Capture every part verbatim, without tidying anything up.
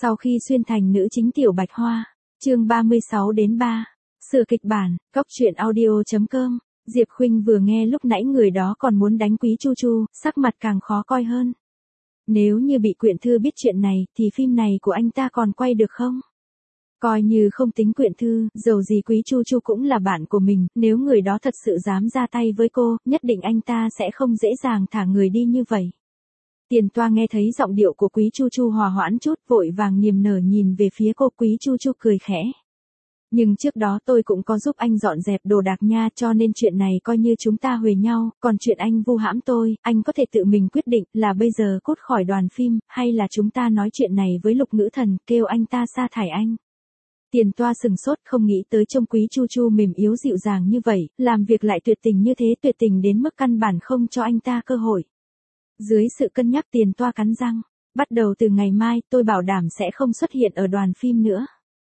Sau khi xuyên thành nữ chính Tiểu Bạch Hoa, chương ba mươi sáu đến ba, sửa kịch bản, cóc truyện audio chấm com, Diệp Khuynh vừa nghe lúc nãy người đó còn muốn đánh Quý Chu Chu, sắc mặt càng khó coi hơn. Nếu như bị Quyện Thư biết chuyện này, thì phim này của anh ta còn quay được không? Coi như không tính Quyện Thư, dầu gì Quý Chu Chu cũng là bạn của mình, nếu người đó thật sự dám ra tay với cô, nhất định anh ta sẽ không dễ dàng thả người đi như vậy. Tiền Toa nghe thấy giọng điệu của Quý Chu Chu hòa hoãn chút, vội vàng niềm nở nhìn về phía cô. Quý Chu Chu cười khẽ. Nhưng trước đó tôi cũng có giúp anh dọn dẹp đồ đạc nha, cho nên chuyện này coi như chúng ta huề nhau, còn chuyện anh vu hãm tôi, anh có thể tự mình quyết định là bây giờ cút khỏi đoàn phim, hay là chúng ta nói chuyện này với Lục Ngữ Thần, kêu anh ta sa thải anh. Tiền Toa sừng sốt, không nghĩ tới trông Quý Chu Chu mềm yếu dịu dàng như vậy, làm việc lại tuyệt tình như thế, tuyệt tình đến mức căn bản không cho anh ta cơ hội. Dưới sự cân nhắc, Tiền Toa cắn răng, bắt đầu từ ngày mai tôi bảo đảm sẽ không xuất hiện ở đoàn phim nữa.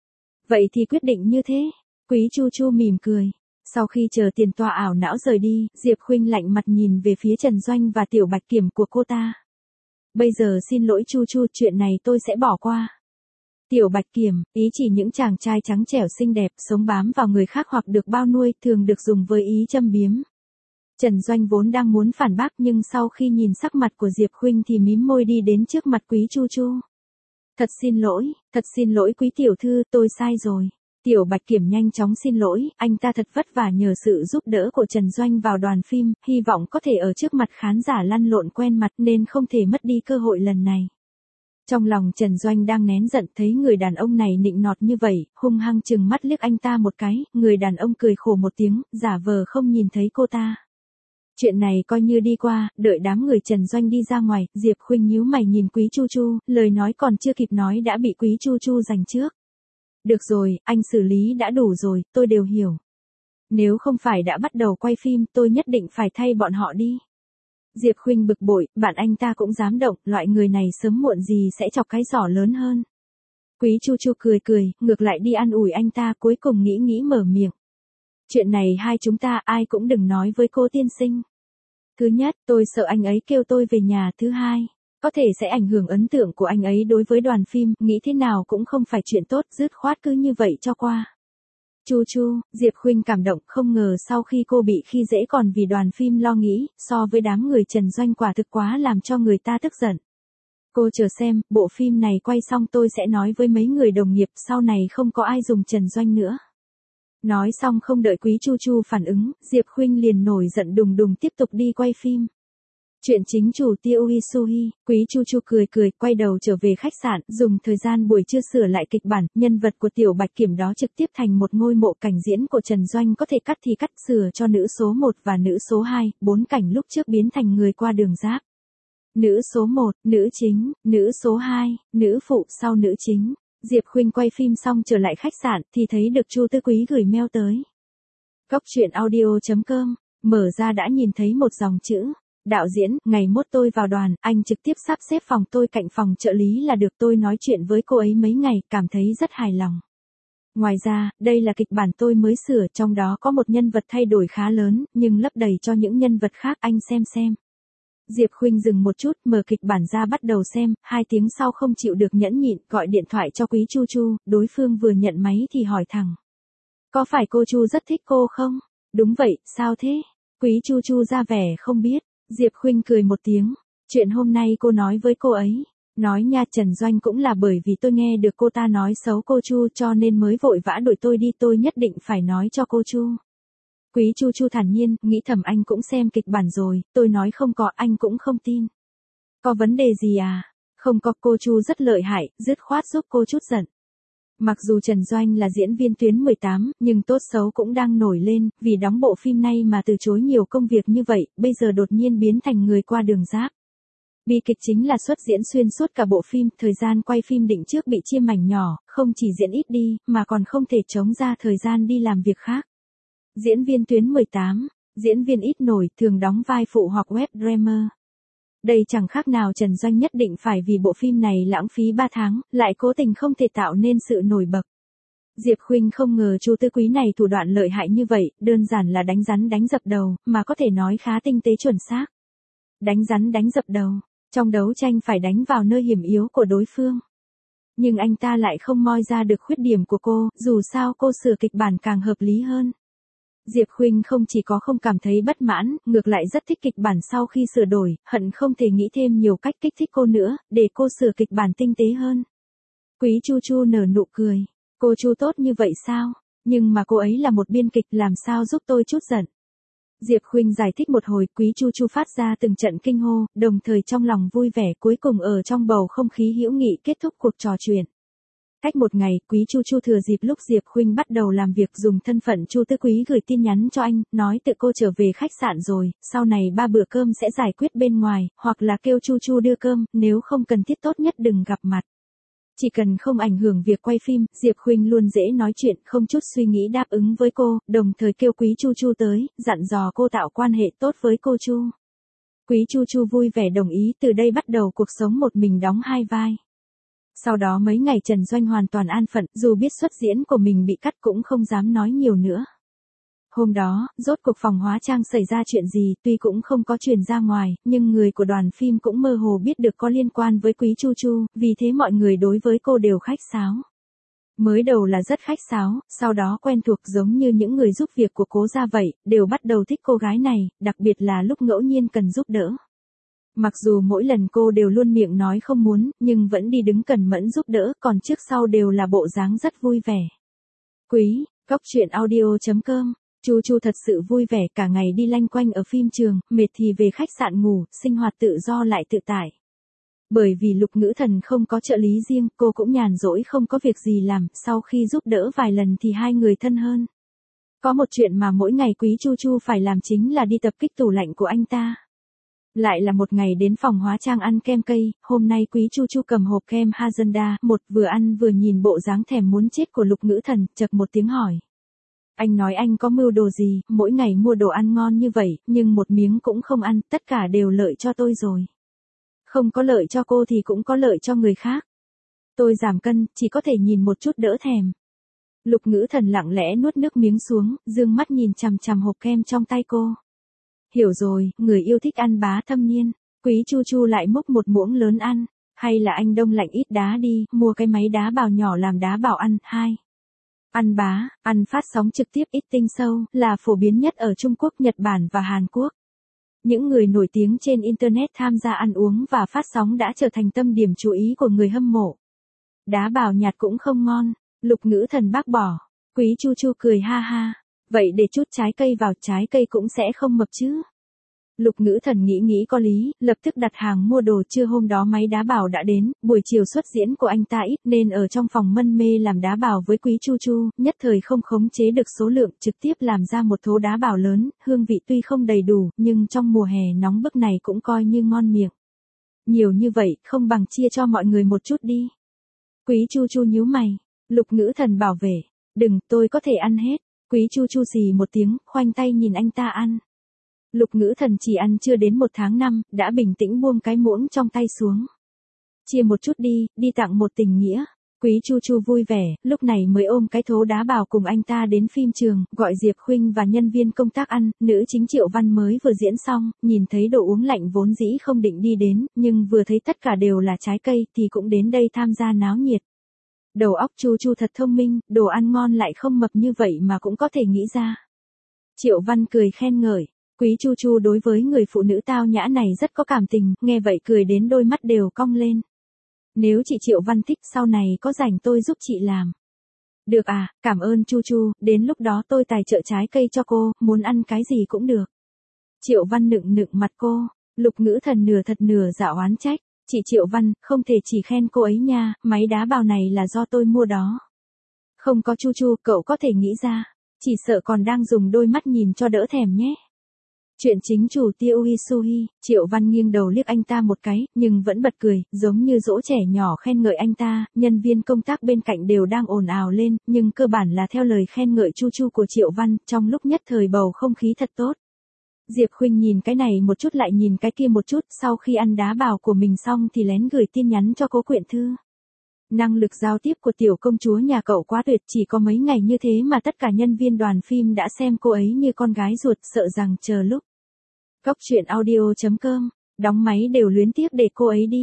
Vậy thì quyết định như thế. Quý Chu Chu mỉm cười. Sau khi chờ Tiền Toa ảo não rời đi, Diệp Khuynh lạnh mặt nhìn về phía Trần Doanh và Tiểu Bạch Kiểm của cô ta. Bây giờ xin lỗi Chu Chu, chuyện này tôi sẽ bỏ qua. Tiểu Bạch Kiểm, ý chỉ những chàng trai trắng trẻo xinh đẹp, sống bám vào người khác hoặc được bao nuôi, thường được dùng với ý châm biếm. Trần Doanh vốn đang muốn phản bác, nhưng sau khi nhìn sắc mặt của Diệp Khuynh thì mím môi đi đến trước mặt Quý Chu Chu. Thật xin lỗi, thật xin lỗi Quý tiểu thư, tôi sai rồi. Tiểu Bạch Kiểm nhanh chóng xin lỗi, anh ta thật vất vả nhờ sự giúp đỡ của Trần Doanh vào đoàn phim, hy vọng có thể ở trước mặt khán giả lăn lộn quen mặt nên không thể mất đi cơ hội lần này. Trong lòng Trần Doanh đang nén giận, thấy người đàn ông này nịnh nọt như vậy, hung hăng chừng mắt liếc anh ta một cái, người đàn ông cười khổ một tiếng, giả vờ không nhìn thấy cô ta. Chuyện này coi như đi qua, đợi đám người Trần Doanh đi ra ngoài, Diệp Khuynh nhíu mày nhìn Quý Chu Chu, lời nói còn chưa kịp nói đã bị Quý Chu Chu giành trước. Được rồi, anh xử lý đã đủ rồi, tôi đều hiểu. Nếu không phải đã bắt đầu quay phim, tôi nhất định phải thay bọn họ đi. Diệp Khuynh bực bội, bạn anh ta cũng dám động, loại người này sớm muộn gì sẽ chọc cái giỏ lớn hơn. Quý Chu Chu cười cười, ngược lại đi an ủi anh ta, cuối cùng nghĩ nghĩ mở miệng. Chuyện này hai chúng ta ai cũng đừng nói với cô tiên sinh. Thứ nhất, tôi sợ anh ấy kêu tôi về nhà. Thứ hai, có thể sẽ ảnh hưởng ấn tượng của anh ấy đối với đoàn phim, nghĩ thế nào cũng không phải chuyện tốt, dứt khoát cứ như vậy cho qua. Chu Chu, Diệp Khuynh cảm động, không ngờ sau khi cô bị khi dễ còn vì đoàn phim lo nghĩ, so với đám người Trần Doanh quả thực quá làm cho người ta tức giận. Cô chờ xem, bộ phim này quay xong tôi sẽ nói với mấy người đồng nghiệp, sau này không có ai dùng Trần Doanh nữa. Nói xong không đợi Quý Chu Chu phản ứng, Diệp Khuynh liền nổi giận đùng đùng tiếp tục đi quay phim. Chuyện chính chủ Tiêu Isuhi, Quý Chu Chu cười cười, quay đầu trở về khách sạn, dùng thời gian buổi trưa sửa lại kịch bản, nhân vật của Tiểu Bạch Kiểm đó trực tiếp thành một ngôi mộ, cảnh diễn của Trần Doanh có thể cắt thì cắt, sửa cho nữ số một và nữ số hai, bốn cảnh lúc trước biến thành người qua đường giáp. Nữ số một, nữ chính, nữ số hai, nữ phụ sau nữ chính. Diệp Khuynh quay phim xong trở lại khách sạn thì thấy được Chu Tư Quý gửi mail tới. cóc truyện audio chấm com, mở ra đã nhìn thấy một dòng chữ. Đạo diễn, ngày mốt tôi vào đoàn, anh trực tiếp sắp xếp phòng tôi cạnh phòng trợ lý là được, tôi nói chuyện với cô ấy mấy ngày, cảm thấy rất hài lòng. Ngoài ra, đây là kịch bản tôi mới sửa, trong đó có một nhân vật thay đổi khá lớn, nhưng lấp đầy cho những nhân vật khác, anh xem xem. Diệp Khuynh dừng một chút, mở kịch bản ra bắt đầu xem, hai tiếng sau không chịu được nhẫn nhịn, gọi điện thoại cho Quý Chu Chu, đối phương vừa nhận máy thì hỏi thẳng. Có phải cô Chu rất thích cô không? Đúng vậy, sao thế? Quý Chu Chu ra vẻ không biết. Diệp Khuynh cười một tiếng. Chuyện hôm nay cô nói với cô ấy. Nói nha, Trần Doanh cũng là bởi vì tôi nghe được cô ta nói xấu cô Chu cho nên mới vội vã đuổi tôi đi, tôi nhất định phải nói cho cô Chu. Quý Chu Chu thản nhiên, nghĩ thầm anh cũng xem kịch bản rồi, tôi nói không có anh cũng không tin. Có vấn đề gì à? Không có, cô Chu rất lợi hại, dứt khoát giúp cô chút giận. Mặc dù Trần Doanh là diễn viên tuyến mười tám, nhưng tốt xấu cũng đang nổi lên, vì đóng bộ phim này mà từ chối nhiều công việc như vậy, bây giờ đột nhiên biến thành người qua đường giáp. Bi kịch chính là xuất diễn xuyên suốt cả bộ phim, thời gian quay phim định trước bị chia mảnh nhỏ, không chỉ diễn ít đi, mà còn không thể trống ra thời gian đi làm việc khác. Diễn viên tuyến mười tám, diễn viên ít nổi, thường đóng vai phụ hoặc web drama. Đây chẳng khác nào Trần Doanh nhất định phải vì bộ phim này lãng phí ba tháng, lại cố tình không thể tạo nên sự nổi bật. Diệp Khuynh không ngờ Chu Tư Quý này thủ đoạn lợi hại như vậy, đơn giản là đánh rắn đánh dập đầu, mà có thể nói khá tinh tế chuẩn xác. Đánh rắn đánh dập đầu, trong đấu tranh phải đánh vào nơi hiểm yếu của đối phương. Nhưng anh ta lại không moi ra được khuyết điểm của cô, dù sao cô sửa kịch bản càng hợp lý hơn. Diệp Khuynh không chỉ có không cảm thấy bất mãn, ngược lại rất thích kịch bản sau khi sửa đổi, hận không thể nghĩ thêm nhiều cách kích thích cô nữa, để cô sửa kịch bản tinh tế hơn. Quý Chu Chu nở nụ cười. Cô Chu tốt như vậy sao? Nhưng mà cô ấy là một biên kịch, làm sao giúp tôi chút giận? Diệp Khuynh giải thích một hồi, Quý Chu Chu phát ra từng trận kinh hô, đồng thời trong lòng vui vẻ, cuối cùng ở trong bầu không khí hữu nghị kết thúc cuộc trò chuyện. Cách một ngày, Quý Chu Chu thừa dịp lúc Diệp Khuynh bắt đầu làm việc dùng thân phận Chu Tứ Quý gửi tin nhắn cho anh, nói tự cô trở về khách sạn rồi, sau này ba bữa cơm sẽ giải quyết bên ngoài, hoặc là kêu Chu Chu đưa cơm, nếu không cần thiết tốt nhất đừng gặp mặt. Chỉ cần không ảnh hưởng việc quay phim, Diệp Khuynh luôn dễ nói chuyện, không chút suy nghĩ đáp ứng với cô, đồng thời kêu Quý Chu Chu tới, dặn dò cô tạo quan hệ tốt với cô Chu. Quý Chu Chu vui vẻ đồng ý, từ đây bắt đầu cuộc sống một mình đóng hai vai. Sau đó mấy ngày Trần Doanh hoàn toàn an phận, dù biết xuất diễn của mình bị cắt cũng không dám nói nhiều nữa. Hôm đó, rốt cuộc phòng hóa trang xảy ra chuyện gì, tuy cũng không có truyền ra ngoài, nhưng người của đoàn phim cũng mơ hồ biết được có liên quan với Quý Chu Chu, vì thế mọi người đối với cô đều khách sáo. Mới đầu là rất khách sáo, sau đó quen thuộc giống như những người giúp việc của Cố gia vậy, đều bắt đầu thích cô gái này, đặc biệt là lúc ngẫu nhiên cần giúp đỡ. Mặc dù mỗi lần cô đều luôn miệng nói không muốn, nhưng vẫn đi đứng cẩn mẫn giúp đỡ, còn trước sau đều là bộ dáng rất vui vẻ. Quý, góc truyện audio chấm com. Chu Chu thật sự vui vẻ, cả ngày đi lanh quanh ở phim trường, mệt thì về khách sạn ngủ, sinh hoạt tự do lại tự tại. Bởi vì Lục Ngữ Thần không có trợ lý riêng, cô cũng nhàn rỗi không có việc gì làm, sau khi giúp đỡ vài lần thì hai người thân hơn. Có một chuyện mà mỗi ngày Quý Chu Chu phải làm chính là đi tập kích tủ lạnh của anh ta. Lại là một ngày đến phòng hóa trang ăn kem cây, hôm nay Quý Chu Chu cầm hộp kem Hazenda, một vừa ăn vừa nhìn bộ dáng thèm muốn chết của Lục Ngữ Thần, chậc một tiếng hỏi. Anh nói anh có mưu đồ gì, mỗi ngày mua đồ ăn ngon như vậy, nhưng một miếng cũng không ăn, tất cả đều lợi cho tôi rồi. Không có lợi cho cô thì cũng có lợi cho người khác. Tôi giảm cân, chỉ có thể nhìn một chút đỡ thèm. Lục Ngữ Thần lặng lẽ nuốt nước miếng xuống, dương mắt nhìn chằm chằm hộp kem trong tay cô. Hiểu rồi, người yêu thích ăn bá thâm niên. Quý Chu Chu lại múc một muỗng lớn ăn. Hay là anh đông lạnh ít đá đi, mua cái máy đá bào nhỏ làm đá bào ăn. Hai. Ăn bá, ăn phát sóng trực tiếp ít tinh sâu, là phổ biến nhất ở Trung Quốc, Nhật Bản và Hàn Quốc. Những người nổi tiếng trên Internet tham gia ăn uống và phát sóng đã trở thành tâm điểm chú ý của người hâm mộ. Đá bào nhạt cũng không ngon, Lục Ngữ Thần bác bỏ. Quý Chu Chu cười ha ha. Vậy để chút trái cây vào, trái cây cũng sẽ không mập chứ. Lục Ngữ Thần nghĩ nghĩ có lý, lập tức đặt hàng mua đồ. Trưa hôm đó máy đá bào đã đến, buổi chiều xuất diễn của anh ta ít nên ở trong phòng mân mê làm đá bào với Quý Chu Chu, nhất thời không khống chế được số lượng, trực tiếp làm ra một thố đá bào lớn, hương vị tuy không đầy đủ, nhưng trong mùa hè nóng bức này cũng coi như ngon miệng. Nhiều như vậy, không bằng chia cho mọi người một chút đi. Quý Chu Chu nhíu mày, Lục Ngữ Thần bảo vệ, đừng, tôi có thể ăn hết. Quý Chu Chu xì một tiếng, khoanh tay nhìn anh ta ăn. Lục Ngữ Thần chỉ ăn chưa đến một tháng năm, đã bình tĩnh buông cái muỗng trong tay xuống. Chia một chút đi, đi tặng một tình nghĩa. Quý Chu Chu vui vẻ, lúc này mới ôm cái thố đá bào cùng anh ta đến phim trường, gọi Diệp Khuynh và nhân viên công tác ăn. Nữ chính Triệu Văn mới vừa diễn xong, nhìn thấy đồ uống lạnh vốn dĩ không định đi đến, nhưng vừa thấy tất cả đều là trái cây thì cũng đến đây tham gia náo nhiệt. Đầu óc Chu Chu thật thông minh, đồ ăn ngon lại không mập như vậy mà cũng có thể nghĩ ra. Triệu Văn cười khen ngợi. Quý Chu Chu đối với người phụ nữ tao nhã này rất có cảm tình, nghe vậy cười đến đôi mắt đều cong lên. Nếu chị Triệu Văn thích, sau này có rảnh tôi giúp chị làm. Được à, cảm ơn Chu Chu, đến lúc đó tôi tài trợ trái cây cho cô, muốn ăn cái gì cũng được. Triệu Văn nựng nựng mặt cô, Lục Ngữ Thần nửa thật nửa giả oán trách. Chị Triệu Văn, không thể chỉ khen cô ấy nha, máy đá bào này là do tôi mua đó. Không có Chu Chu, cậu có thể nghĩ ra. Chỉ sợ còn đang dùng đôi mắt nhìn cho đỡ thèm nhé. Chuyện chính chủ Tiêu Isuhi, Triệu Văn nghiêng đầu liếc anh ta một cái, nhưng vẫn bật cười, giống như dỗ trẻ nhỏ khen ngợi anh ta, nhân viên công tác bên cạnh đều đang ồn ào lên, nhưng cơ bản là theo lời khen ngợi Chu Chu của Triệu Văn, trong lúc nhất thời bầu không khí thật tốt. Diệp Khuynh nhìn cái này một chút lại nhìn cái kia một chút, sau khi ăn đá bào của mình xong thì lén gửi tin nhắn cho Cố Quyện Thư. Năng lực giao tiếp của tiểu công chúa nhà cậu quá tuyệt, chỉ có mấy ngày như thế mà tất cả nhân viên đoàn phim đã xem cô ấy như con gái ruột, sợ rằng chờ lúc. Góc truyện audio chấm com, đóng máy đều luyến tiếc để cô ấy đi.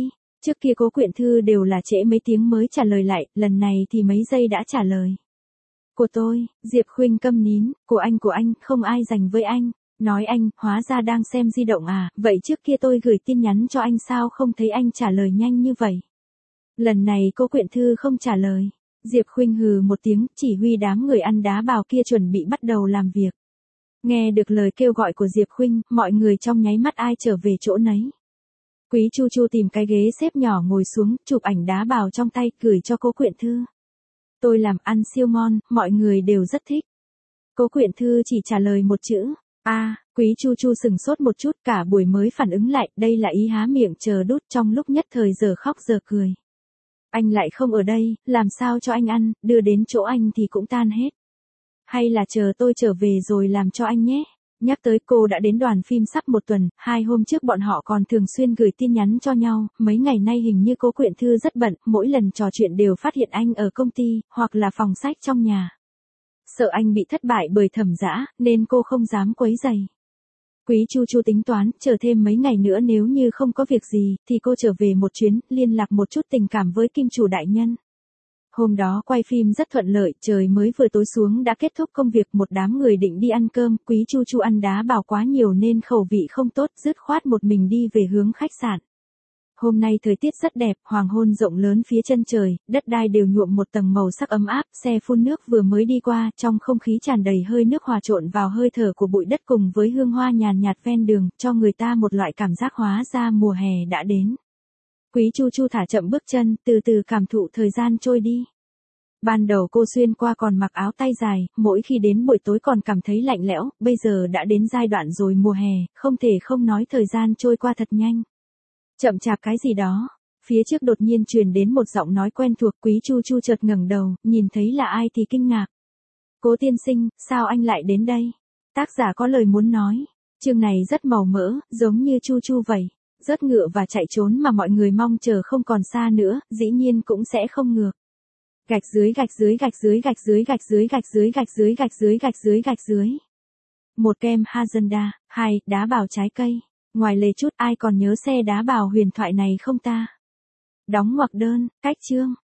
Trước kia Cố Quyện Thư đều là trễ mấy tiếng mới trả lời lại, lần này thì mấy giây đã trả lời. Của tôi, Diệp Khuynh câm nín, của anh của anh, không ai dành với anh. Nói anh, hóa ra đang xem di động à, vậy trước kia tôi gửi tin nhắn cho anh sao không thấy anh trả lời nhanh như vậy. Lần này Cố Quyện Thư không trả lời. Diệp Khuynh hừ một tiếng, chỉ huy đám người ăn đá bào kia chuẩn bị bắt đầu làm việc. Nghe được lời kêu gọi của Diệp Khuynh, mọi người trong nháy mắt ai trở về chỗ nấy. Quý Chu Chu tìm cái ghế xếp nhỏ ngồi xuống, chụp ảnh đá bào trong tay, gửi cho Cố Quyện Thư. Tôi làm ăn siêu ngon, mọi người đều rất thích. Cố Quyện Thư chỉ trả lời một chữ, a. À, Quý Chu Chu sừng sốt một chút, cả buổi mới phản ứng lại, đây là ý há miệng chờ đút, trong lúc nhất thời giờ khóc giờ cười. Anh lại không ở đây, làm sao cho anh ăn, đưa đến chỗ anh thì cũng tan hết. Hay là chờ tôi trở về rồi làm cho anh nhé. Nhắc tới cô đã đến đoàn phim sắp một tuần, hai hôm trước bọn họ còn thường xuyên gửi tin nhắn cho nhau, mấy ngày nay hình như Cố Quyện Thư rất bận, mỗi lần trò chuyện đều phát hiện anh ở công ty, hoặc là phòng sách trong nhà. Sợ anh bị thất bại bởi Thẩm Dã, nên cô không dám quấy rầy. Quý Chu Chu tính toán, chờ thêm mấy ngày nữa nếu như không có việc gì, thì cô trở về một chuyến, liên lạc một chút tình cảm với Kim Chủ đại nhân. Hôm đó quay phim rất thuận lợi, trời mới vừa tối xuống đã kết thúc công việc, một đám người định đi ăn cơm, Quý Chu Chu ăn đá bào quá nhiều nên khẩu vị không tốt, dứt khoát một mình đi về hướng khách sạn. Hôm nay thời tiết rất đẹp, hoàng hôn rộng lớn phía chân trời, đất đai đều nhuộm một tầng màu sắc ấm áp, xe phun nước vừa mới đi qua, trong không khí tràn đầy hơi nước hòa trộn vào hơi thở của bụi đất cùng với hương hoa nhàn nhạt ven đường, cho người ta một loại cảm giác hóa ra mùa hè đã đến. Quý Chu Chu thả chậm bước chân, từ từ cảm thụ thời gian trôi đi. Ban đầu cô xuyên qua còn mặc áo tay dài, mỗi khi đến buổi tối còn cảm thấy lạnh lẽo, bây giờ đã đến giai đoạn rồi mùa hè, không thể không nói thời gian trôi qua thật nhanh. Chậm chạp cái gì đó, phía trước đột nhiên truyền đến một giọng nói quen thuộc, Quý Chu Chu chợt ngẩng đầu, nhìn thấy là ai thì kinh ngạc. Cố tiên sinh, sao anh lại đến đây? Tác giả có lời muốn nói, chương này rất màu mỡ, giống như Chu Chu vậy. Rớt ngựa và chạy trốn mà mọi người mong chờ không còn xa nữa, dĩ nhiên cũng sẽ không ngược. Gạch dưới gạch dưới gạch dưới gạch dưới gạch dưới gạch dưới gạch dưới gạch dưới gạch dưới gạch dưới. Một kem Hazenda, hai, đá bào trái cây. Ngoài lề chút ai còn nhớ xe đá bào huyền thoại này không ta? Đóng ngoặc đơn, cách chương.